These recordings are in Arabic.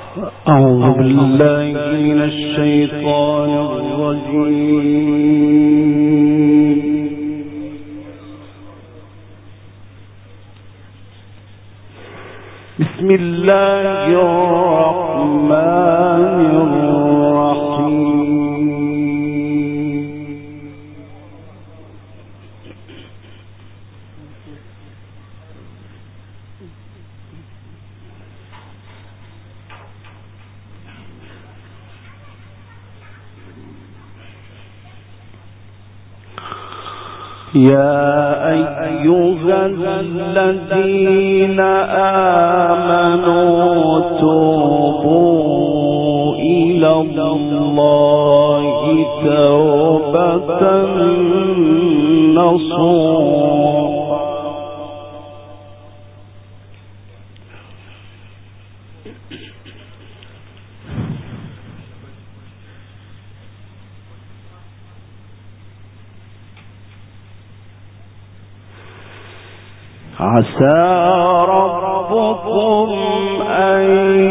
أعوذ بالله من الشيطان الرجيم. بسم الله الرحمن الرحيم. يا أيها الذين آمنوا توبوا إلى الله توبة نصوحا عسى ربكم أن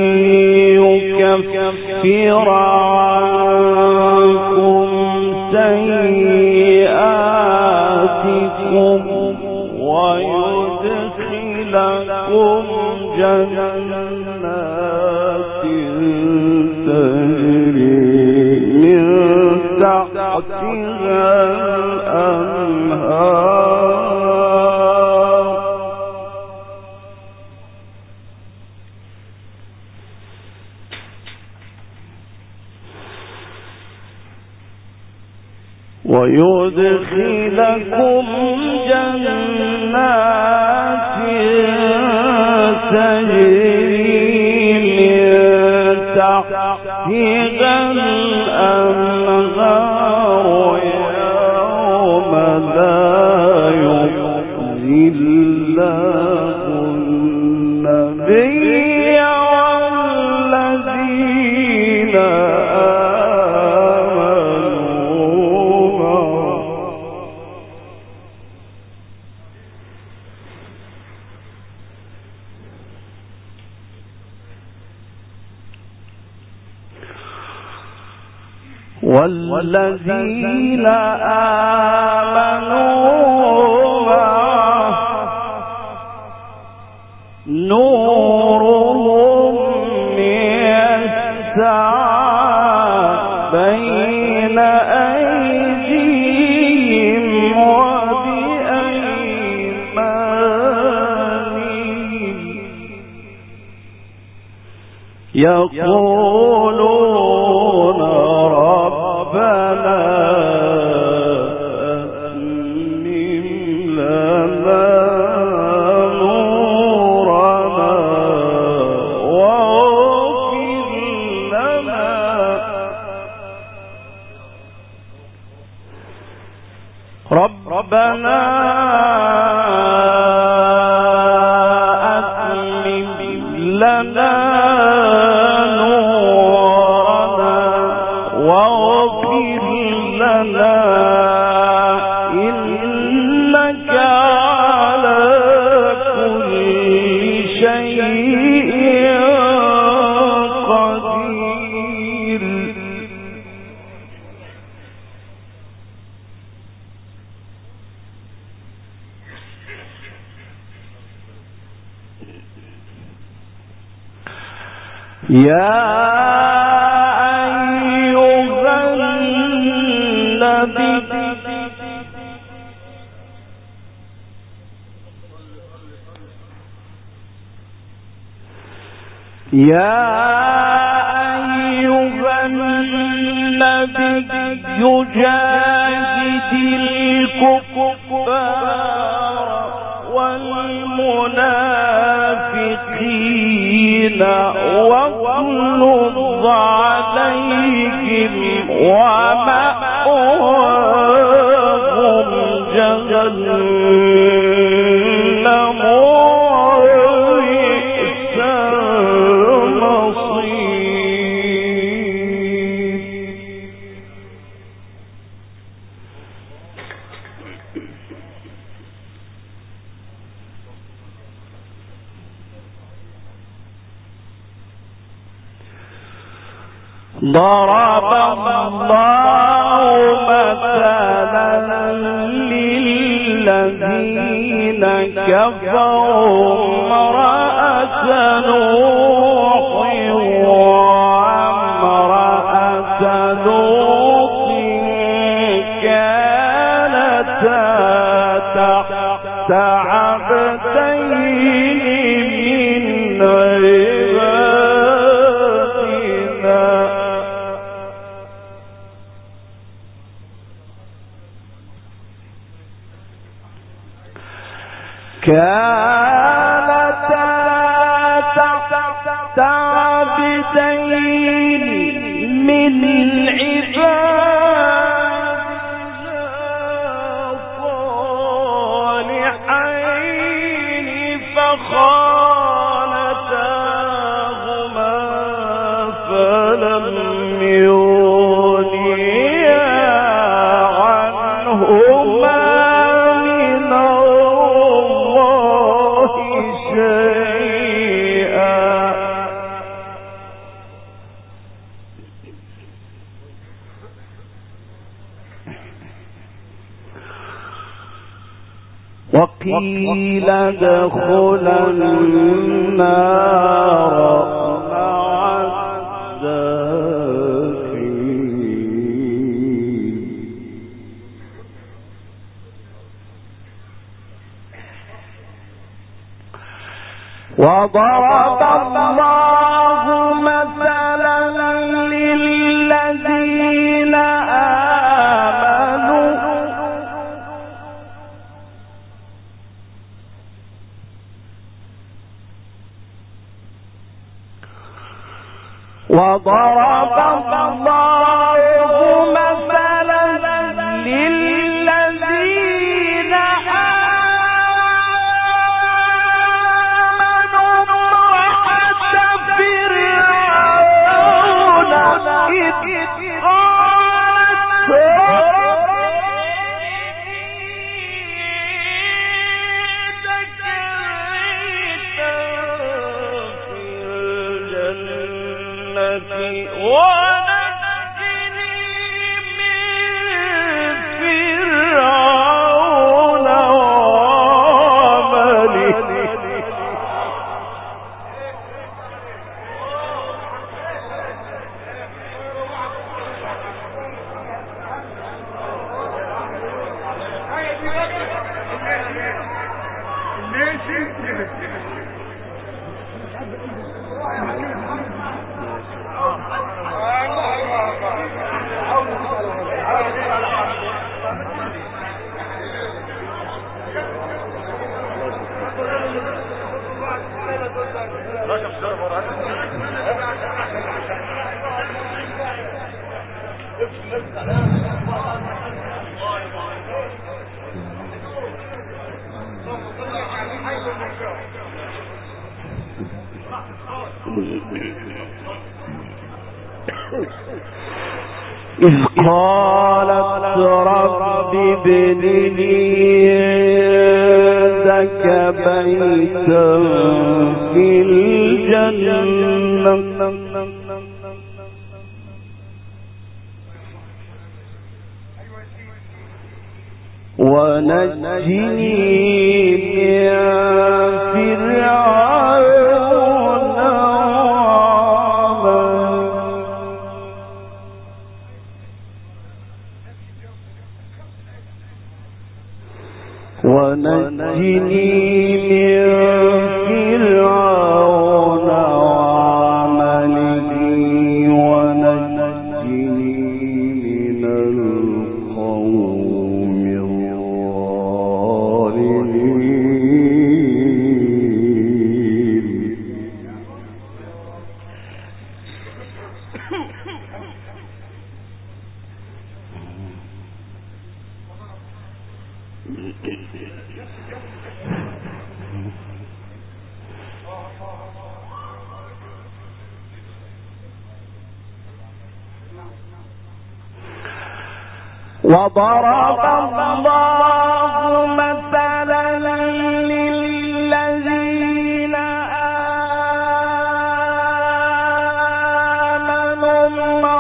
يكفر عنكم سيئاتكم ويدخلكم جنات تجري من تحتها الأنهار ويدخلكم جنات تجري من تحتها الأنهار يوم لا يخزي الله النبي والذين والذين آمنوا معه نورهم يسعى بين أيديهم وبأيمانهم يقولون ربنا أتمم لنا نورنا واغفر لنا ربنا أتمم لنا إنك على كل شيء قدير. يا أيها النبي جاهد الكفار والمنافقين واغلظ عليهم ومأواهم جهنم وبئس المصير. ضرب الله مثلا للذين كفروا امرأة نوح وامرأة لوط كانتا تحت عبدين من عبادنا تحت عبدين من عبادنا صالحين فخانتاهما فلم يغنيا عنهما من الله شيئا وقيل ادخلا النار مع الداخلين وضرب الله مثلا للذين وضرب الله مثلا للذين آمنوا امرأة فرعون إذ قالت ونجني من فرعون وعمله إذ قالت رب ابن لي عندك بيتا في الجنة ونجني من فرعون ونجني من فرعون وعمله ونجني من القوم الظالمين وضرب الله مثلا للذين آمنوا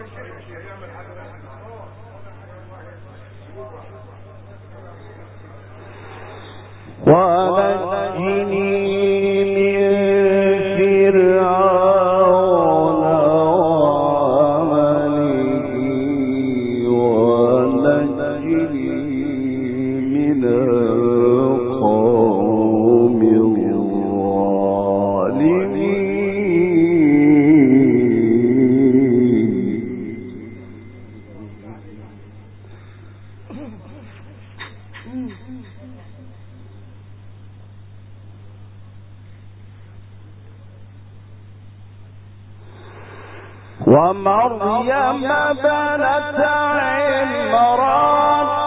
ومريم بنت عمران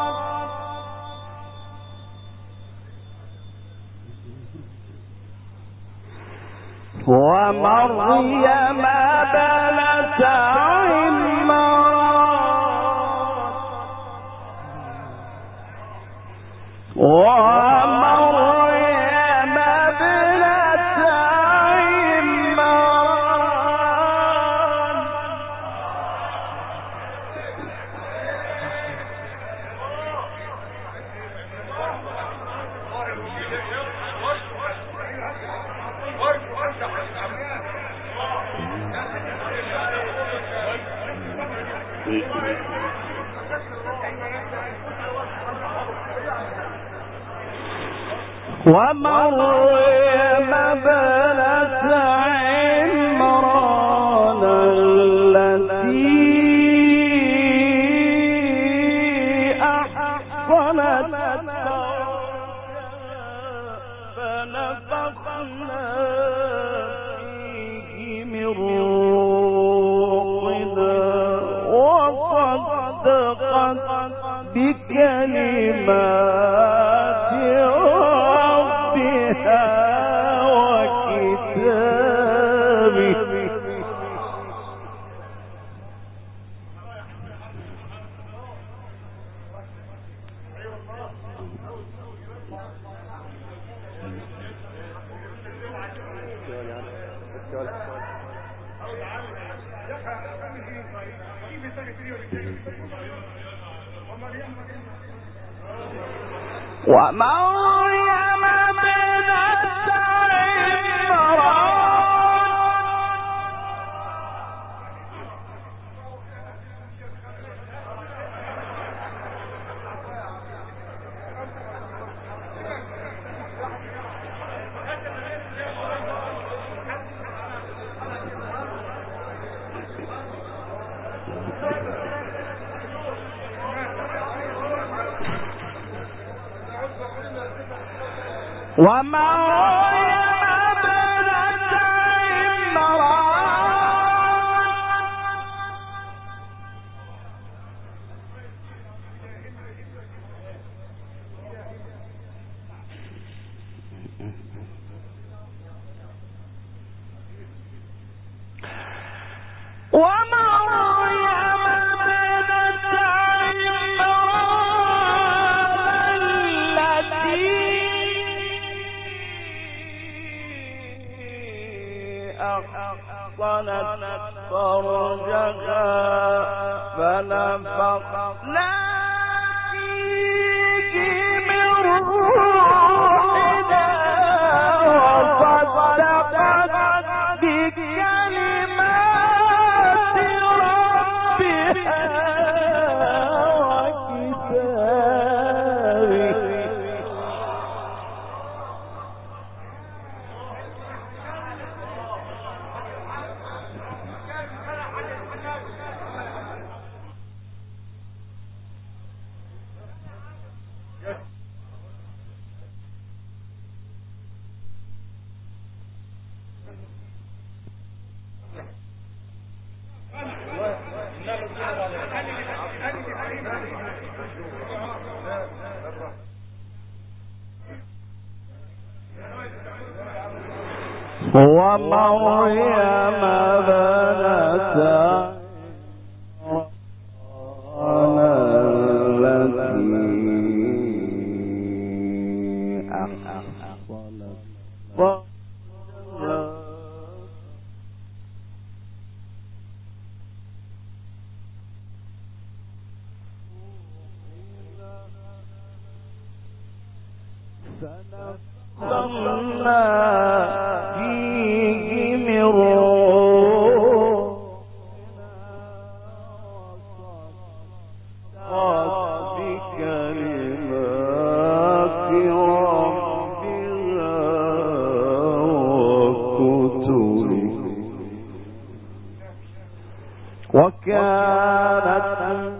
ومريم بنت ومريم بنت عمران التي أحصنت فنفخنا فيه من روحنا وصدقت بكلمات ومريم بنت أحصنت فرجها فنفخنا فيه من روحنا وصدقت بكلمات ربها وكتابه. ومريم بنت عمران التي أحصنت فرجها فنفخنا فيه من روحنا وصدقت بكلمات ربها وكتبه وكانت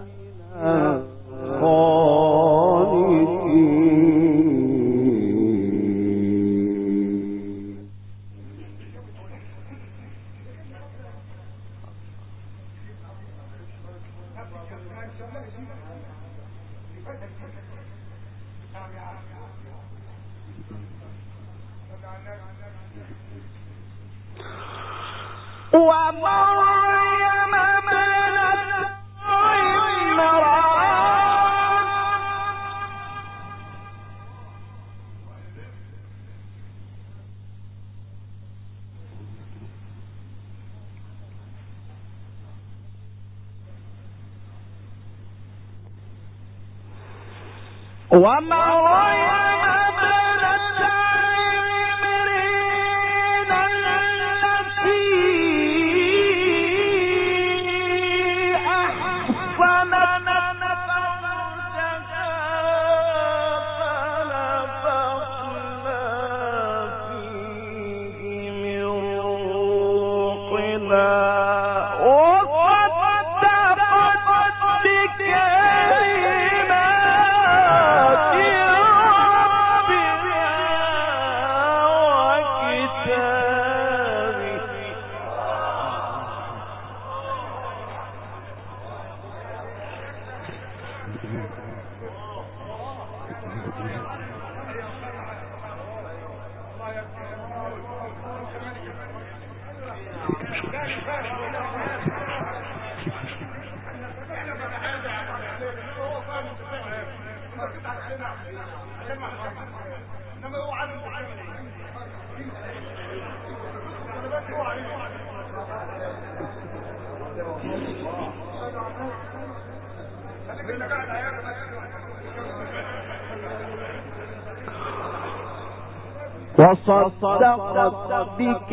وصدقت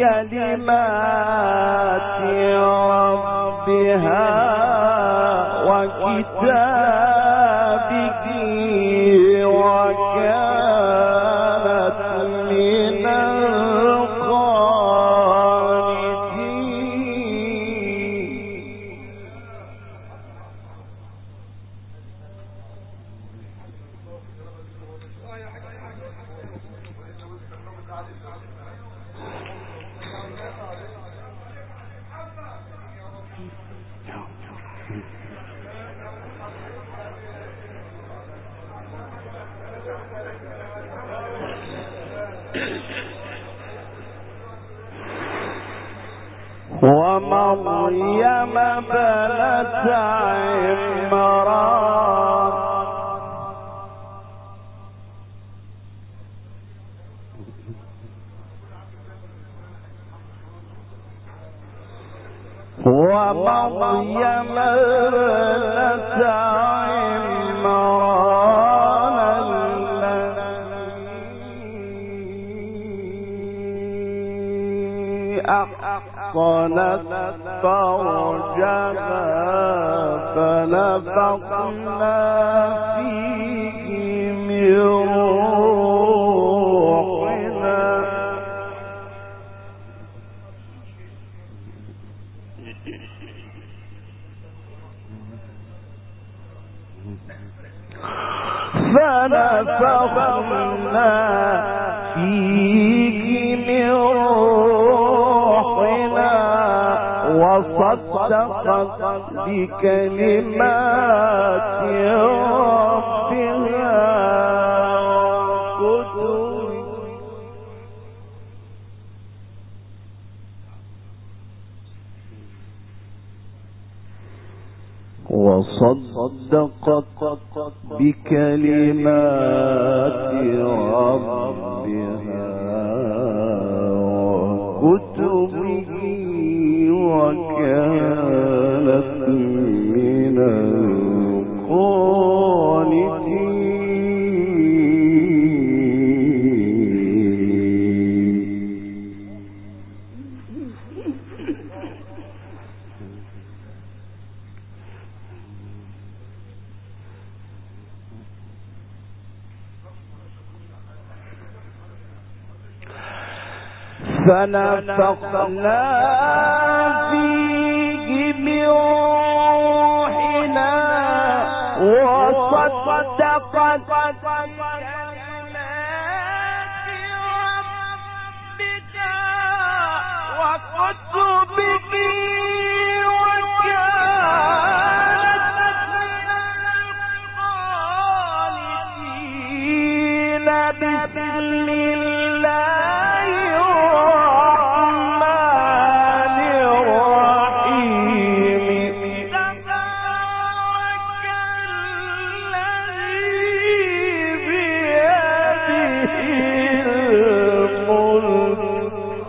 بكلمات ربها وكتابه وكانت من القانتين. ومريم ابنة عمران ومريم ابنة عمران التي أحصنت فرجها فنفخنا فيه من روحنا وصدقت بكلمات ربها وكتبه وكانت من القانتين. فنفخنا فيه من روحنا وصدقت كلمات ربك وكتبه وكانت من القانتين. بسم الله الرحمن الرحيم. تبارك الذي بيده الملك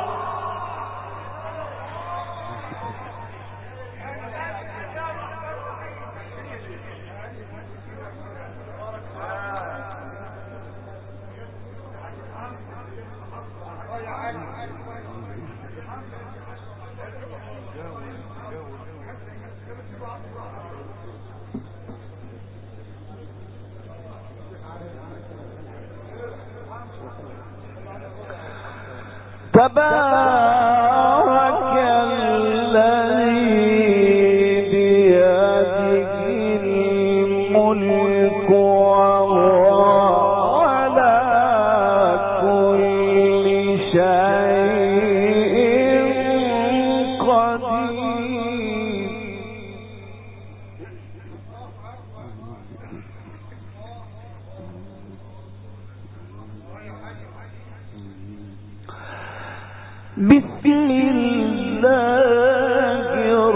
تبارك الذي بيده الملك وهو على كل شيء قدير. بسم الله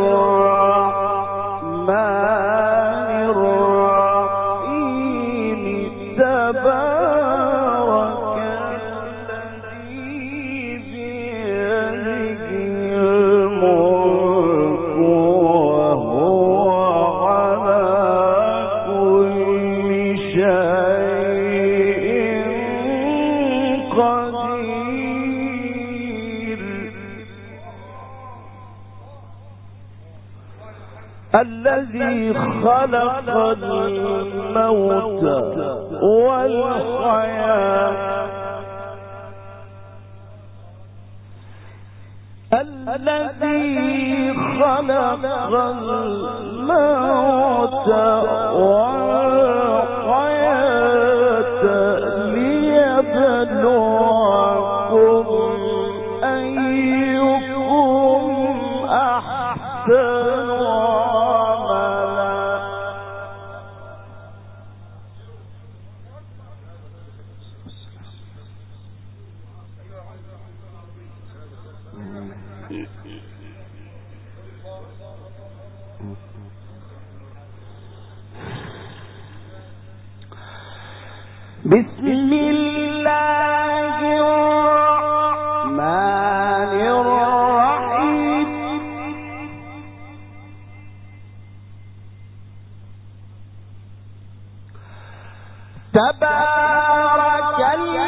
الرحمن الرحيم. تبارك الذي بيده الملك وهو على كل شيء قدير. الذي خلق الموت والحياة الذي خلق الموت والحياة ليبلوكم أيكم أحسن عملا. بسم الله الرحمن الرحيم. تبارك